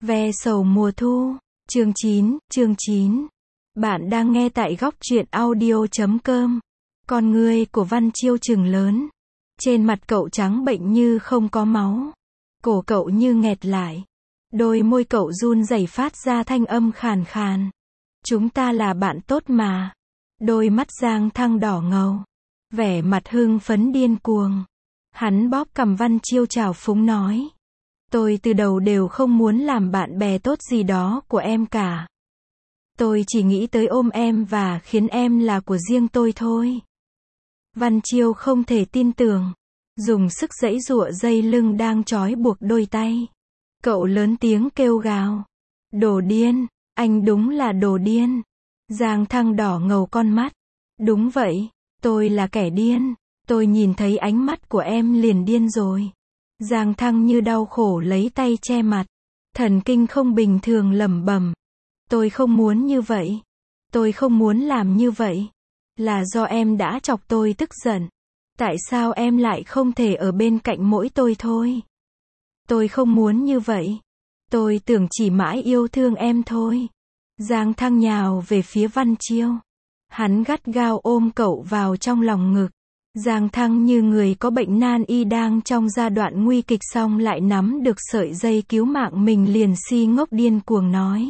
Ve sầu mùa thu. Chương 9. Bạn đang nghe tại góc truyện audio.com. Con ngươi của Văn Chiêu trừng lớn. Trên mặt cậu trắng bệnh như không có máu. Cổ cậu như nghẹt lại. Đôi môi cậu run rẩy phát ra thanh âm khàn khàn. Chúng ta là bạn tốt mà. Đôi mắt Giang Thăng đỏ ngầu. Vẻ mặt hưng phấn điên cuồng. Hắn bóp cằm Văn Chiêu trào phúng nói. Tôi từ đầu đều không muốn làm bạn bè tốt gì đó của em cả. Tôi chỉ nghĩ tới ôm em và khiến em là của riêng tôi thôi. Văn Chiêu không thể tin tưởng. Dùng sức giãy giụa dây lưng đang trói buộc đôi tay. Cậu lớn tiếng kêu gào. Đồ điên, anh đúng là đồ điên. Giang Thăng đỏ ngầu con mắt. Đúng vậy, tôi là kẻ điên. Tôi nhìn thấy ánh mắt của em liền điên rồi. Giang Thăng như đau khổ lấy tay che mặt. Thần kinh không bình thường lẩm bẩm. Tôi không muốn như vậy. Tôi không muốn làm như vậy. Là do em đã chọc tôi tức giận. Tại sao em lại không thể ở bên cạnh mỗi tôi thôi? Tôi không muốn như vậy. Tôi tưởng chỉ mãi yêu thương em thôi. Giang Thăng nhào về phía Văn Chiêu. Hắn gắt gao ôm cậu vào trong lòng ngực. Giang Thăng như người có bệnh nan y đang trong giai đoạn nguy kịch xong lại nắm được sợi dây cứu mạng mình liền si ngốc điên cuồng nói.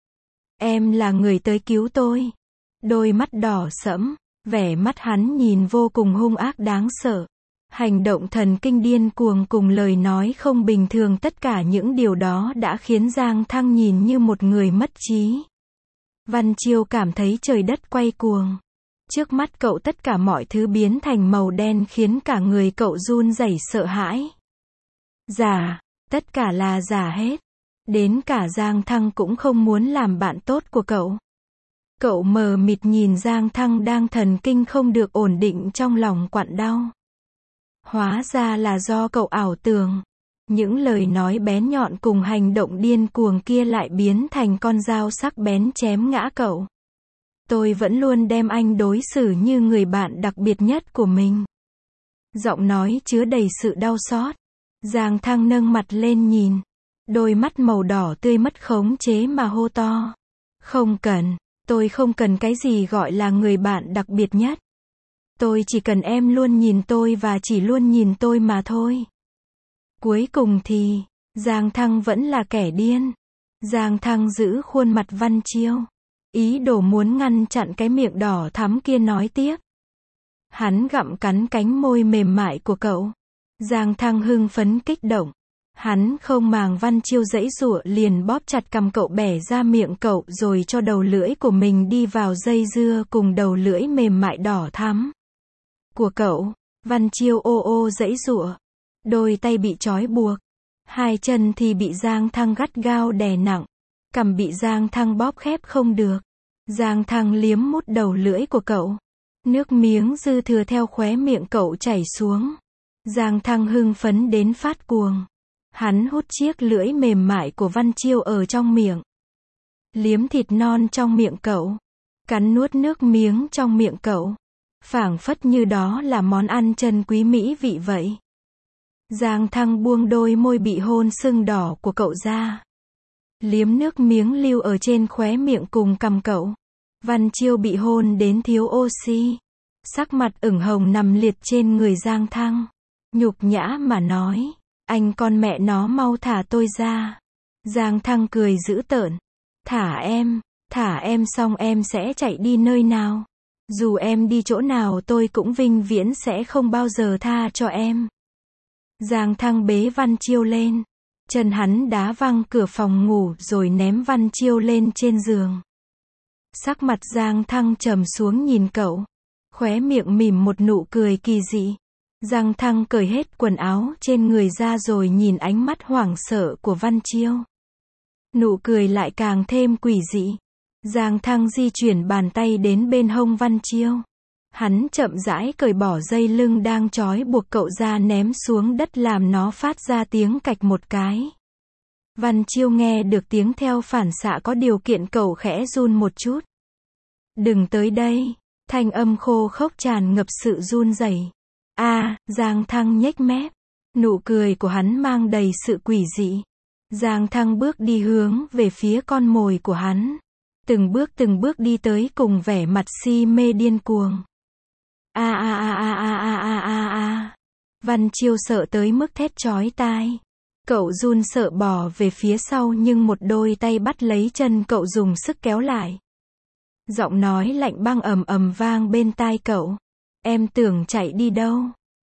Em là người tới cứu tôi. Đôi mắt đỏ sẫm, vẻ mắt hắn nhìn vô cùng hung ác đáng sợ. Hành động thần kinh điên cuồng cùng lời nói không bình thường tất cả những điều đó đã khiến Giang Thăng nhìn như một người mất trí. Văn Chiêu cảm thấy trời đất quay cuồng. Trước mắt cậu tất cả mọi thứ biến thành màu đen khiến cả người cậu run rẩy sợ hãi. Giả, tất cả là giả hết. Đến cả Giang Thăng cũng không muốn làm bạn tốt của cậu. Cậu mờ mịt nhìn Giang Thăng đang thần kinh không được ổn định trong lòng quặn đau. Hóa ra là do cậu ảo tưởng. Những lời nói bén nhọn cùng hành động điên cuồng kia lại biến thành con dao sắc bén chém ngã cậu. Tôi vẫn luôn đem anh đối xử như người bạn đặc biệt nhất của mình. Giọng nói chứa đầy sự đau xót. Giang Thăng nâng mặt lên nhìn. Đôi mắt màu đỏ tươi mất khống chế mà hô to. Không cần, tôi không cần cái gì gọi là người bạn đặc biệt nhất. Tôi chỉ cần em luôn nhìn tôi và chỉ luôn nhìn tôi mà thôi. Cuối cùng thì, Giang Thăng vẫn là kẻ điên. Giang Thăng giữ khuôn mặt Văn Chiêu. Ý đồ muốn ngăn chặn cái miệng đỏ thắm kia nói tiếp. Hắn gặm cắn cánh môi mềm mại của cậu. Giang Thăng hưng phấn kích động. Hắn không màng Văn Chiêu giãy giụa liền bóp chặt cằm cậu bẻ ra miệng cậu rồi cho đầu lưỡi của mình đi vào dây dưa cùng đầu lưỡi mềm mại đỏ thắm của cậu. Văn Chiêu ô ô giãy giụa. Đôi tay bị trói buộc. Hai chân thì bị Giang Thăng gắt gao đè nặng. Cằm bị Giang Thăng bóp khép không được. Giang Thăng liếm mút đầu lưỡi của cậu. Nước miếng dư thừa theo khóe miệng cậu chảy xuống. Giang Thăng hưng phấn đến phát cuồng. Hắn hút chiếc lưỡi mềm mại của Văn Chiêu ở trong miệng. Liếm thịt non trong miệng cậu. Cắn nuốt nước miếng trong miệng cậu. Phảng phất như đó là món ăn chân quý mỹ vị vậy. Giang Thăng buông đôi môi bị hôn sưng đỏ của cậu ra. Liếm nước miếng lưu ở trên khóe miệng cùng cằm cậu. Văn Chiêu bị hôn đến thiếu oxy. Sắc mặt ửng hồng nằm liệt trên người Giang Thăng. Nhục nhã mà nói. Anh con mẹ nó mau thả tôi ra. Giang Thăng cười dữ tợn. Thả em xong em sẽ chạy đi nơi nào. Dù em đi chỗ nào tôi cũng vĩnh viễn sẽ không bao giờ tha cho em. Giang Thăng bế Văn Chiêu lên. Chân hắn đá văng cửa phòng ngủ rồi ném Văn Chiêu lên trên giường. Sắc mặt Giang Thăng trầm xuống nhìn cậu. Khóe miệng mỉm một nụ cười kỳ dị. Giang Thăng cởi hết quần áo trên người ra rồi nhìn ánh mắt hoảng sợ của Văn Chiêu. Nụ cười lại càng thêm quỷ dị. Giang Thăng di chuyển bàn tay đến bên hông Văn Chiêu. Hắn chậm rãi cởi bỏ dây lưng đang trói buộc cậu ra ném xuống đất làm nó phát ra tiếng cạch một cái. Văn Chiêu nghe được tiếng theo phản xạ có điều kiện cậu khẽ run một chút. Đừng tới đây. Thanh âm khô khốc tràn ngập sự run rẩy. Giang Thăng nhếch mép. Nụ cười của hắn mang đầy sự quỷ dị. Giang Thăng bước đi hướng về phía con mồi của hắn. Từng bước đi tới cùng vẻ mặt si mê điên cuồng. A a a a a a a a a. Văn Chiêu sợ tới mức thét chói tai. Cậu run sợ bò về phía sau nhưng một đôi tay bắt lấy chân cậu dùng sức kéo lại. Giọng nói lạnh băng ầm ầm vang bên tai cậu. Em tưởng chạy đi đâu?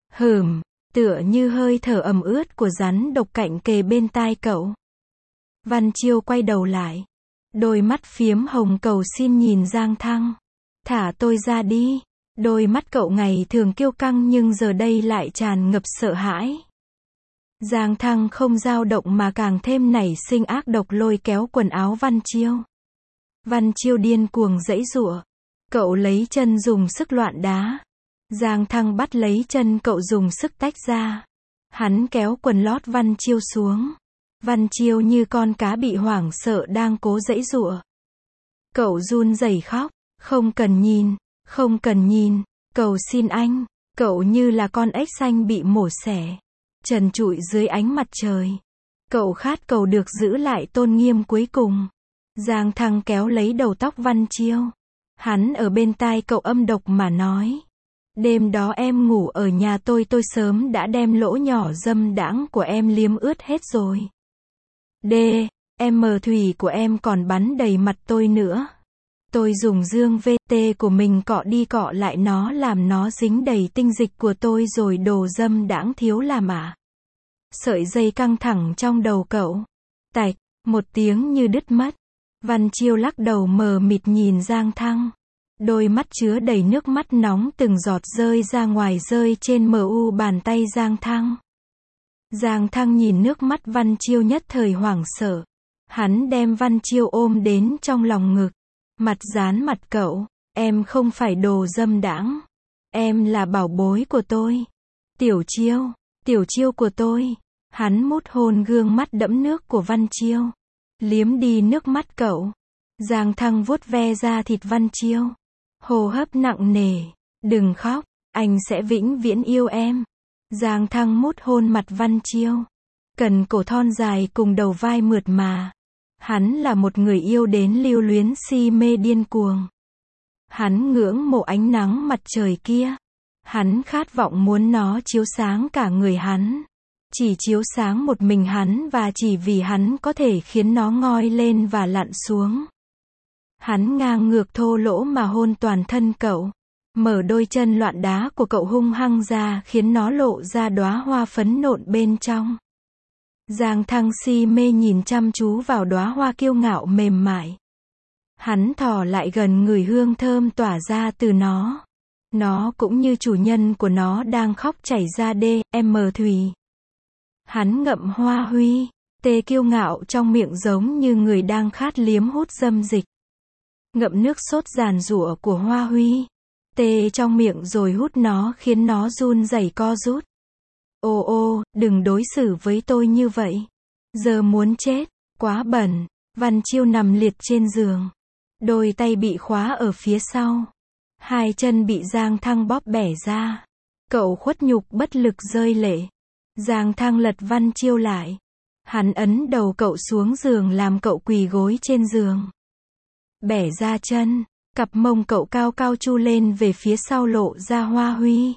Tựa như hơi thở ẩm ướt của rắn độc cạnh kề bên tai cậu. Văn Chiêu quay đầu lại. Đôi mắt phiếm hồng cầu xin nhìn Giang Thăng. Thả tôi ra đi. Đôi mắt cậu ngày thường kiêu căng nhưng giờ đây lại tràn ngập sợ hãi. Giang Thăng không dao động mà càng thêm nảy sinh ác độc lôi kéo quần áo Văn Chiêu. Văn Chiêu điên cuồng giãy giụa. Cậu lấy chân dùng sức loạn đá. Giang Thăng bắt lấy chân cậu dùng sức tách ra. Hắn kéo quần lót Văn Chiêu xuống. Văn Chiêu như con cá bị hoảng sợ đang cố giãy giụa. Cậu run rẩy khóc. Không cần nhìn, cầu xin anh. Cậu như là con ếch xanh bị mổ xẻ. Trần trụi dưới ánh mặt trời. Cậu khát cầu được giữ lại tôn nghiêm cuối cùng. Giang Thăng kéo lấy đầu tóc Văn Chiêu. Hắn ở bên tai cậu âm độc mà nói. Đêm đó em ngủ ở nhà tôi sớm đã đem lỗ nhỏ dâm đãng của em liếm ướt hết rồi. Em thủy của em còn bắn đầy mặt tôi nữa. Tôi dùng dương VT của mình cọ đi cọ lại nó làm nó dính đầy tinh dịch của tôi rồi đồ dâm đãng thiếu làm à. Sợi dây căng thẳng trong đầu cậu. Tạch, một tiếng như đứt mất. Văn Chiêu lắc đầu mờ mịt nhìn Giang Thăng. Đôi mắt chứa đầy nước mắt nóng từng giọt rơi ra ngoài rơi trên mu bàn tay Giang Thăng. Giang Thăng nhìn nước mắt Văn Chiêu nhất thời hoảng sợ. Hắn đem Văn Chiêu ôm đến trong lòng ngực. Mặt dán mặt cậu. Em không phải đồ dâm đãng. Em là bảo bối của tôi. Tiểu Chiêu của tôi. Hắn mút hôn gương mắt đẫm nước của Văn Chiêu. Liếm đi nước mắt cậu. Giang Thăng vuốt ve da thịt Văn Chiêu. Hô hấp nặng nề. Đừng khóc, anh sẽ vĩnh viễn yêu em. Giang Thăng mút hôn mặt Văn Chiêu. Cần cổ thon dài cùng đầu vai mượt mà. Hắn là một người yêu đến lưu luyến si mê điên cuồng. Hắn ngưỡng mộ ánh nắng mặt trời kia. Hắn khát vọng muốn nó chiếu sáng cả người hắn. Chỉ chiếu sáng một mình hắn và chỉ vì hắn có thể khiến nó ngoi lên và lặn xuống. Hắn ngang ngược thô lỗ mà hôn toàn thân cậu. Mở đôi chân loạn đá của cậu hung hăng ra khiến nó lộ ra đóa hoa phấn nộn bên trong. Giang Thăng si mê nhìn chăm chú vào đóa hoa kiêu ngạo mềm mại. Hắn thò lại gần ngửi hương thơm tỏa ra từ nó. Nó cũng như chủ nhân của nó đang khóc chảy ra thủy. Hắn ngậm hoa huy, tê kiêu ngạo trong miệng giống như người đang khát liếm hút dâm dịch. Ngậm nước sốt giàn giụa của hoa huy, tê trong miệng rồi hút nó khiến nó run rẩy co rút. Ô, đừng đối xử với tôi như vậy. Giờ muốn chết, quá bẩn. Văn Chiêu nằm liệt trên giường. Đôi tay bị khóa ở phía sau. Hai chân bị Giang Thăng bóp bẻ ra. Cậu khuất nhục bất lực rơi lệ. Giang Thăng lật Văn Chiêu lại. Hắn ấn đầu cậu xuống giường làm cậu quỳ gối trên giường. Bẻ ra chân, cặp mông cậu cao cao chu lên về phía sau lộ ra hoa huy.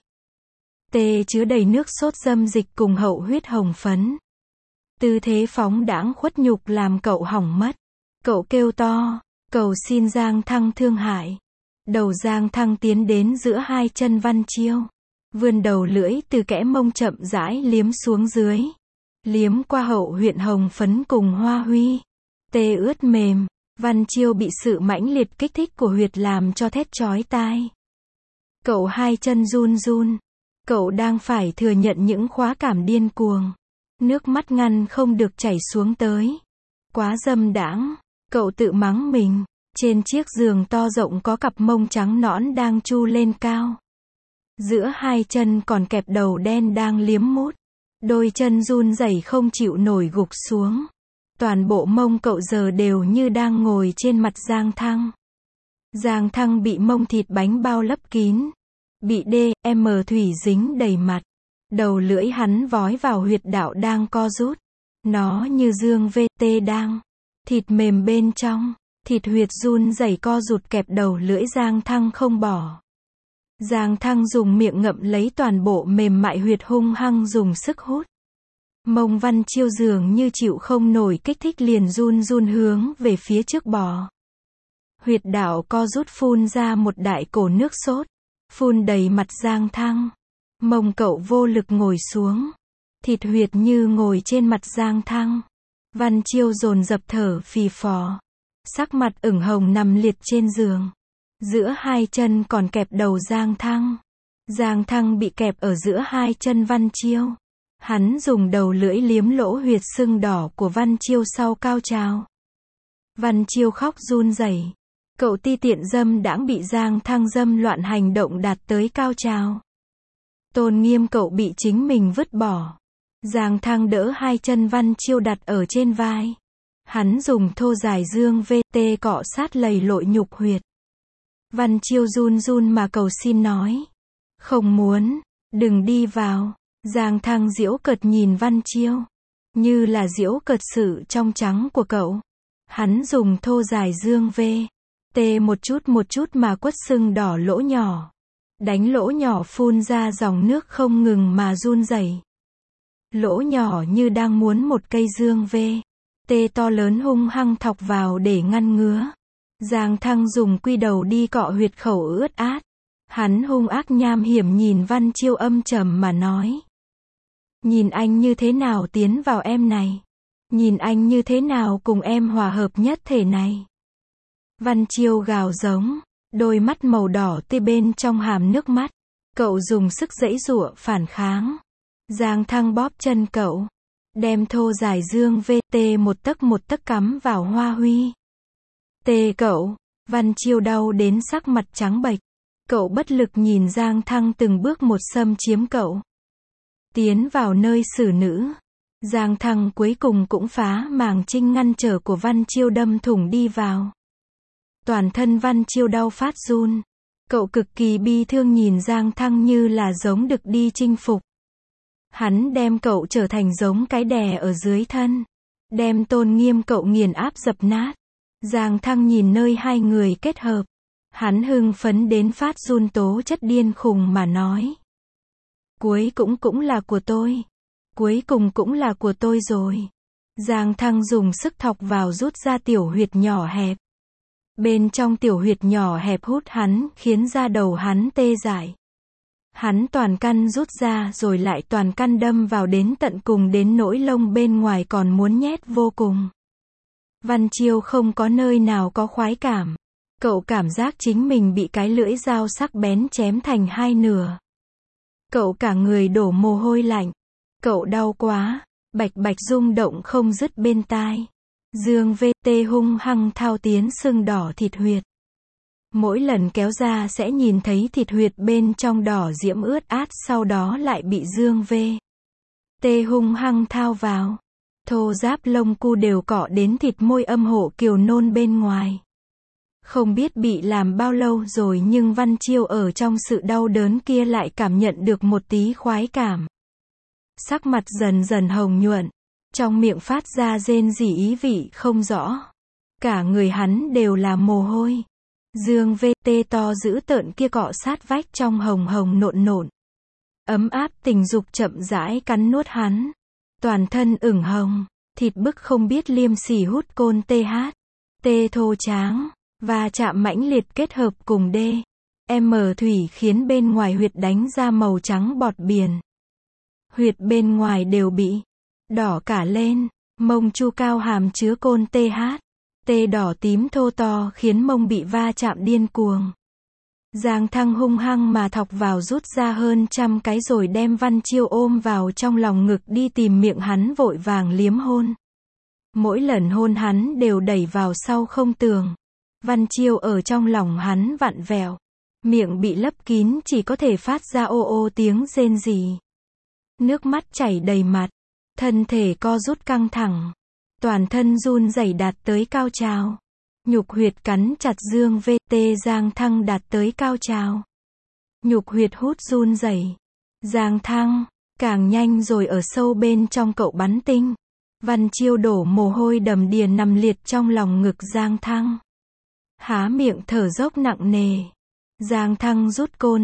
Tê chứa đầy nước sốt dâm dịch cùng hậu huyết hồng phấn. Tư thế phóng đãng khuất nhục làm cậu hỏng mất. Cậu kêu to, cầu xin Giang Thăng thương hại. Đầu Giang Thăng tiến đến giữa hai chân Văn Chiêu. Vươn đầu lưỡi từ kẽ mông chậm rãi liếm xuống dưới. Liếm qua hậu huyệt hồng phấn cùng hoa huy. Tê ướt mềm. Văn Chiêu bị sự mãnh liệt kích thích của huyệt làm cho thét chói tai. Cậu hai chân run run. Cậu đang phải thừa nhận những khoái cảm điên cuồng. Nước mắt ngăn không được chảy xuống tới. Quá dâm đãng. Cậu tự mắng mình. Trên chiếc giường to rộng có cặp mông trắng nõn đang chu lên cao. Giữa hai chân còn kẹp đầu đen đang liếm mút. Đôi chân run rẩy không chịu nổi gục xuống. Toàn bộ mông cậu giờ đều như đang ngồi trên mặt Giang Thăng. Giang Thăng bị mông thịt bánh bao lấp kín. Bị thủy dính đầy mặt. Đầu lưỡi hắn vói vào huyệt đạo đang co rút. Nó như dương VT đang. Thịt mềm bên trong. Thịt huyệt run rẩy co rụt kẹp đầu lưỡi Giang Thăng không bỏ. Giang Thăng dùng miệng ngậm lấy toàn bộ mềm mại huyệt hung hăng dùng sức hút. Mông Văn Chiêu dường như chịu không nổi kích thích liền run run hướng về phía trước bò. Huyệt đạo co rút phun ra một đại cổ nước sốt. Phun đầy mặt Giang Thăng. Mông cậu vô lực ngồi xuống. Thịt huyệt như ngồi trên mặt Giang Thăng. Văn Chiêu dồn dập thở phì phò. Sắc mặt ửng hồng nằm liệt trên giường. Giữa hai chân còn kẹp đầu Giang Thăng. Giang Thăng bị kẹp ở giữa hai chân Văn Chiêu. Hắn dùng đầu lưỡi liếm lỗ huyệt sưng đỏ của Văn Chiêu sau cao trào. Văn Chiêu khóc run rẩy. Cậu ti tiện dâm đãng bị Giang Thăng dâm loạn hành động đạt tới cao trào. Tôn nghiêm cậu bị chính mình vứt bỏ. Giang Thăng đỡ hai chân Văn Chiêu đặt ở trên vai. Hắn dùng thô dài dương VT cọ sát lầy lội nhục huyệt. Văn Chiêu run run mà cầu xin nói. Không muốn, đừng đi vào. Giang Thăng giễu cợt nhìn Văn Chiêu. Như là giễu cợt sự trong trắng của cậu. Hắn dùng thô dài dương VT một chút mà quất sưng đỏ lỗ nhỏ. Đánh lỗ nhỏ phun ra dòng nước không ngừng mà run rẩy. Lỗ nhỏ như đang muốn một cây dương VT to lớn hung hăng thọc vào để ngăn ngứa. Giang Thăng dùng quy đầu đi cọ huyệt khẩu ướt át. Hắn hung ác nham hiểm nhìn Văn Chiêu âm trầm mà nói. Nhìn anh như thế nào tiến vào em này. Nhìn anh như thế nào cùng em hòa hợp nhất thể này. Văn Chiêu gào giống. Đôi mắt màu đỏ tươi bên trong hàm nước mắt. Cậu dùng sức giãy giụa phản kháng. Giang Thăng bóp chân cậu. Đem thô dài dương VT một tấc cắm vào hoa huy. Tê cậu. Văn Chiêu đau đến sắc mặt trắng bệch. Cậu bất lực nhìn Giang Thăng từng bước một xâm chiếm cậu. Tiến vào nơi xử nữ. Giang Thăng cuối cùng cũng phá màng trinh ngăn trở của Văn Chiêu đâm thủng đi vào. Toàn thân Văn Chiêu đau phát run. Cậu cực kỳ bi thương nhìn Giang Thăng như là giống đực đi chinh phục. Hắn đem cậu trở thành giống cái đè ở dưới thân. Đem tôn nghiêm cậu nghiền áp dập nát. Giang Thăng nhìn nơi hai người kết hợp. Hắn hưng phấn đến phát run tố chất điên khùng mà nói. Cuối cũng là của tôi. Cuối cùng cũng là của tôi rồi. Giang Thăng dùng sức thọc vào rút ra tiểu huyệt nhỏ hẹp. Bên trong tiểu huyệt nhỏ hẹp hút hắn, khiến da đầu hắn tê dại. Hắn toàn căn rút ra rồi lại toàn căn đâm vào đến tận cùng đến nỗi lông bên ngoài còn muốn nhét vô cùng. Văn Chiêu không có nơi nào có khoái cảm. Cậu cảm giác chính mình bị cái lưỡi dao sắc bén chém thành hai nửa. Cậu cả người đổ mồ hôi lạnh. Cậu đau quá. Bạch bạch rung động không dứt bên tai. Dương VT hung hăng thao tiến sưng đỏ thịt huyệt. Mỗi lần kéo ra sẽ nhìn thấy thịt huyệt bên trong đỏ diễm ướt át, sau đó lại bị dương VT hung hăng thao vào. Thô giáp lông cu đều cọ đến thịt môi âm hộ kiều nôn bên ngoài. Không biết bị làm bao lâu rồi nhưng Văn Chiêu ở trong sự đau đớn kia lại cảm nhận được một tí khoái cảm. Sắc mặt dần dần hồng nhuận. Trong miệng phát ra rên rỉ ý vị không rõ. Cả người hắn đều là mồ hôi. Dương VT to dữ tợn kia cọ sát vách trong hồng hồng nộn nộn. Ấm áp tình dục chậm rãi cắn nuốt hắn. Toàn thân ửng hồng. Thịt bức không biết liêm sỉ hút côn TH. Thô tráng. Và chạm mãnh liệt kết hợp cùng thủy khiến bên ngoài huyệt đánh ra màu trắng bọt biển. Huyệt bên ngoài đều bị đỏ cả lên. Mông chu cao hàm chứa côn TH. Đỏ tím thô to khiến mông bị va chạm điên cuồng. Giang Thăng hung hăng mà thọc vào rút ra hơn trăm cái rồi đem Văn Chiêu ôm vào trong lòng ngực đi tìm miệng hắn vội vàng liếm hôn. Mỗi lần hôn hắn đều đẩy vào sau không tường. Văn Chiêu ở trong lòng hắn vặn vẹo. Miệng bị lấp kín chỉ có thể phát ra ô ô tiếng rên rỉ. Nước mắt chảy đầy mặt. Thân thể co rút căng thẳng. Toàn thân run rẩy đạt tới cao trào. Nhục huyệt cắn chặt dương VT Giang Thăng đạt tới cao trào. Nhục huyệt hút run rẩy. Giang Thăng, càng nhanh rồi ở sâu bên trong cậu bắn tinh. Văn Chiêu đổ mồ hôi đầm đìa nằm liệt trong lòng ngực Giang Thăng. Há miệng thở dốc nặng nề. Giang Thăng rút côn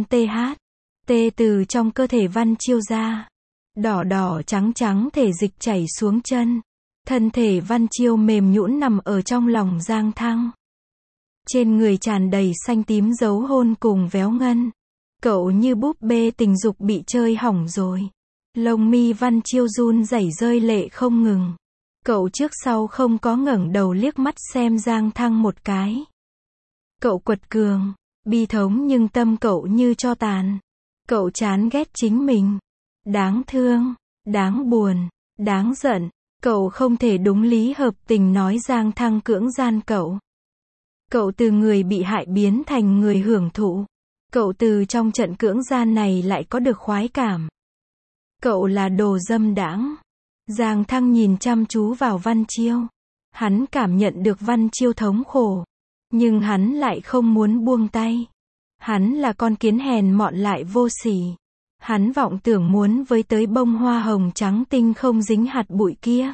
tê từ trong cơ thể Văn Chiêu ra. Đỏ đỏ trắng trắng thể dịch chảy xuống chân. Thân thể Văn Chiêu mềm nhũn nằm ở trong lòng Giang Thăng. Trên người tràn đầy xanh tím dấu hôn cùng véo ngân. Cậu như búp bê tình dục bị chơi hỏng rồi. Lông mi Văn Chiêu run rẩy rơi lệ không ngừng. Cậu trước sau không có ngẩng đầu liếc mắt xem Giang Thăng một cái. Cậu quật cường, bi thống nhưng tâm cậu như tro tàn. Cậu chán ghét chính mình. Đáng thương, đáng buồn, đáng giận. Cậu không thể đúng lý hợp tình nói Giang Thăng cưỡng gian cậu. Cậu từ người bị hại biến thành người hưởng thụ. Cậu từ trong trận cưỡng gian này lại có được khoái cảm. Cậu là đồ dâm đãng. Giang Thăng nhìn chăm chú vào Văn Chiêu. Hắn cảm nhận được Văn Chiêu thống khổ. Nhưng hắn lại không muốn buông tay. Hắn là con kiến hèn mọn lại vô sỉ. Hắn vọng tưởng muốn với tới bông hoa hồng trắng tinh không dính hạt bụi kia.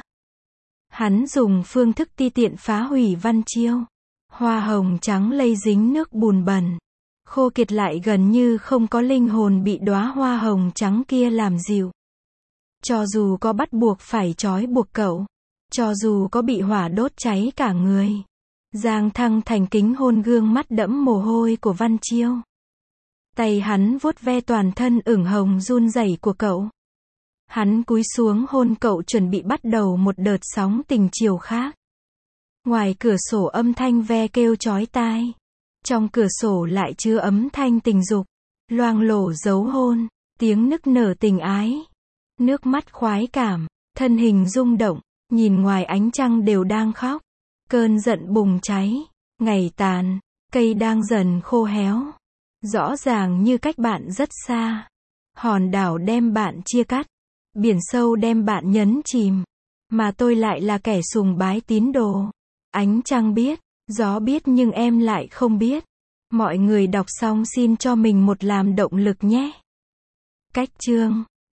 Hắn dùng phương thức ti tiện phá hủy Văn Chiêu. Hoa hồng trắng lây dính nước bùn bẩn. Khô kiệt lại gần như không có linh hồn bị đóa hoa hồng trắng kia làm dịu. Cho dù có bắt buộc phải trói buộc cậu. Cho dù có bị hỏa đốt cháy cả người. Giang Thăng thành kính hôn gương mắt đẫm mồ hôi của Văn Chiêu. Tay hắn vuốt ve toàn thân ửng hồng run rẩy của cậu. Hắn cúi xuống hôn cậu chuẩn bị bắt đầu một đợt sóng tình chiều khác. Ngoài cửa sổ âm thanh ve kêu chói tai. Trong cửa sổ lại chứa âm thanh tình dục. Loang lổ dấu hôn. Tiếng nức nở tình ái. Nước mắt khoái cảm. Thân hình rung động. Nhìn ngoài ánh trăng đều đang khóc. Cơn giận bùng cháy. Ngày tàn. Cây đang dần khô héo. Rõ ràng như cách bạn rất xa. Hòn đảo đem bạn chia cắt. Biển sâu đem bạn nhấn chìm. Mà tôi lại là kẻ sùng bái tín đồ. Ánh trăng biết. Gió biết nhưng em lại không biết. Mọi người đọc xong xin cho mình một làm động lực nhé. Cách chương